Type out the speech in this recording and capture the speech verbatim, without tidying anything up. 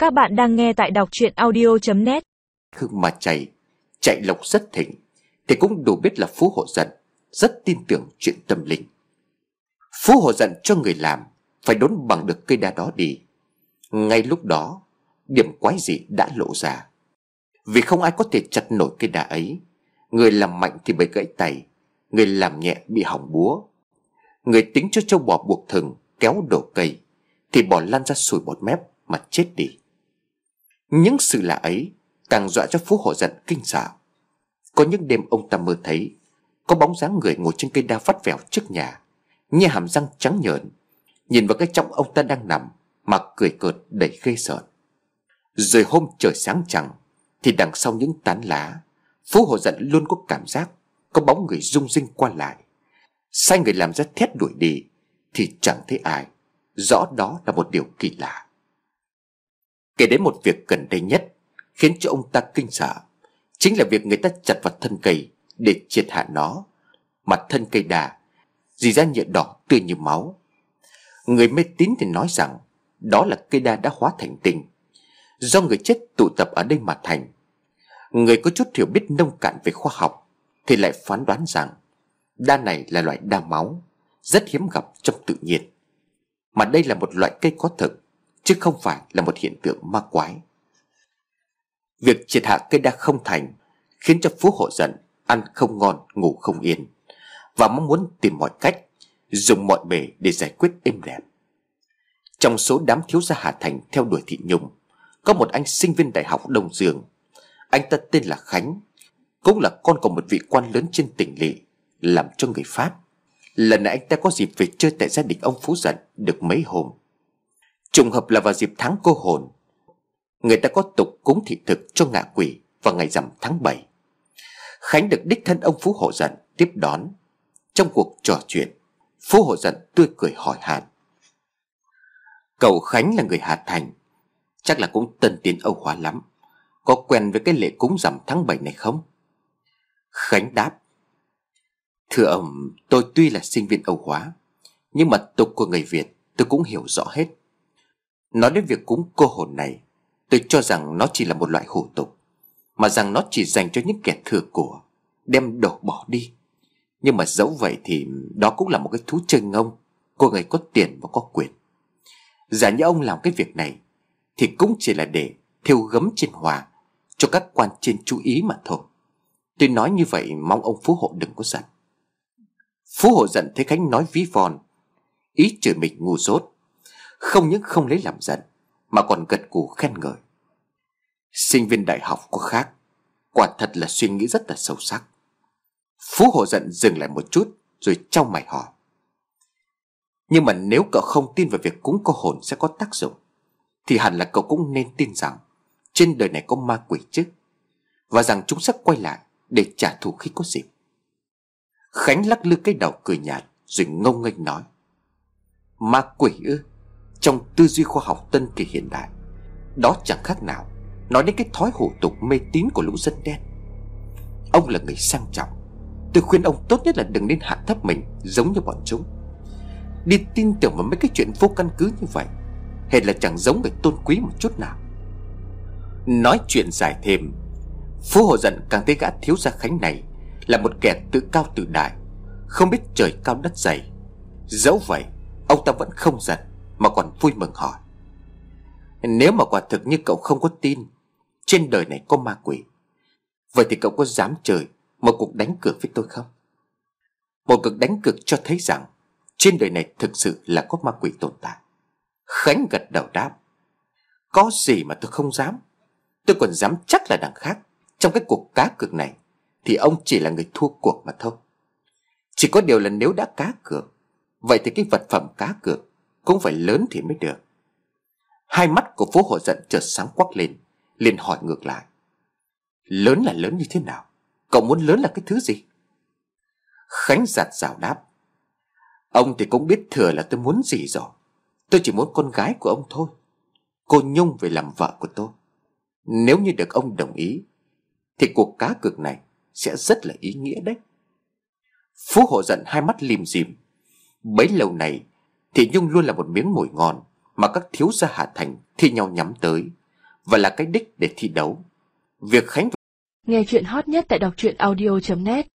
Các bạn đang nghe tại đọc truyện audio chấm net. Hương mà chạy, chạy lộc rất thịnh, thì cũng đủ biết là Phú Hộ Dận rất tin tưởng chuyện tâm linh. Phú Hộ Dận cho người làm phải đốn bằng được cây đa đó đi. Ngay lúc đó, điểm quái dị đã lộ ra. Vì không ai có thể chặt nổi cây đa ấy. Người làm mạnh thì bị gãy tay, người làm nhẹ bị hỏng búa. Người tính cho trâu bò buộc thừng kéo đổ cây thì bò lăn ra sùi bọt mép mà chết đi. Những sự lạ ấy càng dọa cho Phú Hộ Dận kinh sợ. Có những đêm ông ta mơ thấy có bóng dáng người ngồi trên cây đa vắt vẻo trước nhà, nhe hàm răng trắng nhợn, nhìn vào cái trong ông ta đang nằm mà cười cợt đầy ghê sợ. Rồi hôm trời sáng trăng thì đằng sau những tán lá, Phú Hộ Dận luôn có cảm giác có bóng người rung rinh qua lại. Sai người làm ra thét đuổi đi thì chẳng thấy ai. Rõ đó là một điều kỳ lạ. Kể đến một việc gần đây nhất khiến cho ông ta kinh sợ, chính là việc người ta chặt vào thân cây để triệt hạ nó. Mặt thân cây đa dì ra nhựa đỏ tươi như máu. Người mê tín thì nói rằng đó là cây đa đã hóa thành tinh, do người chết tụ tập ở đây mà thành. Người có chút hiểu biết nông cạn về khoa học thì lại phán đoán rằng đa này là loại đa máu, rất hiếm gặp trong tự nhiên, mà đây là một loại cây có thực, chứ không phải là một hiện tượng ma quái. Việc triệt hạ cây đa không thành khiến cho Phú Hộ Dận ăn không ngon ngủ không yên, và mong muốn tìm mọi cách, dùng mọi bề để giải quyết êm đẹp. Trong số đám thiếu gia Hà Thành theo đuổi Thị Nhung, có một anh sinh viên đại học Đông Dương. Anh ta tên là Khánh, cũng là con của một vị quan lớn trên tỉnh lỵ, làm cho người Pháp. Lần này anh ta có dịp về chơi tại gia đình ông Phú Dận được mấy hôm. Trùng hợp là vào dịp tháng cô hồn, người ta có tục cúng thị thực cho ngạ quỷ vào ngày rằm tháng bảy. Khánh được đích thân ông Phú Hộ Dận tiếp đón. Trong cuộc trò chuyện, Phú Hộ Dận tươi cười hỏi han: "Cậu Khánh là người Hà Thành, chắc là cũng tân tiến Âu Hóa lắm, có quen với cái lễ cúng rằm tháng bảy này không?" Khánh đáp: "Thưa ông, tôi tuy là sinh viên Âu Hóa, nhưng mà tục của người Việt tôi cũng hiểu rõ hết. Nói đến việc cúng cô hồn này, tôi cho rằng nó chỉ là một loại hủ tục, mà rằng nó chỉ dành cho những kẻ thừa của, đem đổ bỏ đi. Nhưng mà dẫu vậy thì đó cũng là một cái thú chơi ngông của người có tiền và có quyền. Giả như ông làm cái việc này thì cũng chỉ là để thêu gấm trên hòa cho các quan trên chú ý mà thôi. Tôi nói như vậy mong ông Phú Hộ đừng có giận." Phú Hộ Dận thấy Khánh nói ví von, ý chửi mình ngu dốt, không những không lấy làm giận mà còn gật gù khen ngợi. Sinh viên đại học có khác, quả thật là suy nghĩ rất là sâu sắc. Phú Hộ Dận dừng lại một chút rồi chau mày hỏi: "Nhưng mà nếu cậu không tin vào việc cúng cô hồn sẽ có tác dụng, thì hẳn là cậu cũng nên tin rằng trên đời này có ma quỷ chứ, và rằng chúng sẽ quay lại để trả thù khi có dịp." Khánh lắc lư cái đầu cười nhạt rồi ngông nghênh nói: "Ma quỷ ư? Trong tư duy khoa học tân kỳ hiện đại, đó chẳng khác nào nói đến cái thói hủ tục mê tín của lũ dân đen. Ông là người sang trọng, tôi khuyên ông tốt nhất là đừng nên hạ thấp mình giống như bọn chúng. Đi tin tưởng vào mấy cái chuyện vô căn cứ như vậy, hệt là chẳng giống người tôn quý một chút nào." Nói chuyện dài thêm, Phú Hộ Dận càng thấy gã thiếu gia Khánh này là một kẻ tự cao tự đại, không biết trời cao đất dày. Dẫu vậy, ông ta vẫn không giận mà còn vui mừng hỏi: "Nếu mà quả thực như cậu không có tin trên đời này có ma quỷ, vậy thì cậu có dám chơi một cuộc đánh cược với tôi không? Một cuộc đánh cược cho thấy rằng trên đời này thực sự là có ma quỷ tồn tại." Khánh gật đầu đáp: "Có gì mà tôi không dám. Tôi còn dám chắc là đằng khác, trong cái cuộc cá cược này thì ông chỉ là người thua cuộc mà thôi. Chỉ có điều là nếu đã cá cược, vậy thì cái vật phẩm cá cược cũng phải lớn thì mới được." Hai mắt của Phú Hộ Dận chợt sáng quắc lên, liền hỏi ngược lại: "Lớn là lớn như thế nào? Cậu muốn lớn là cái thứ gì?" Khánh giạt rào đáp: "Ông thì cũng biết thừa là tôi muốn gì rồi. Tôi chỉ muốn con gái của ông thôi, cô Nhung về làm vợ của tôi. Nếu như được ông đồng ý thì cuộc cá cược này sẽ rất là ý nghĩa đấy." Phú Hộ Dận hai mắt lim dim. Bấy lâu này thì Nhung luôn là một miếng mồi ngon mà các thiếu gia Hà Thành thi nhau nhắm tới, và là cái đích để thi đấu. Việc Khánh nghe chuyện hot nhất tại đọc truyện audio chấm net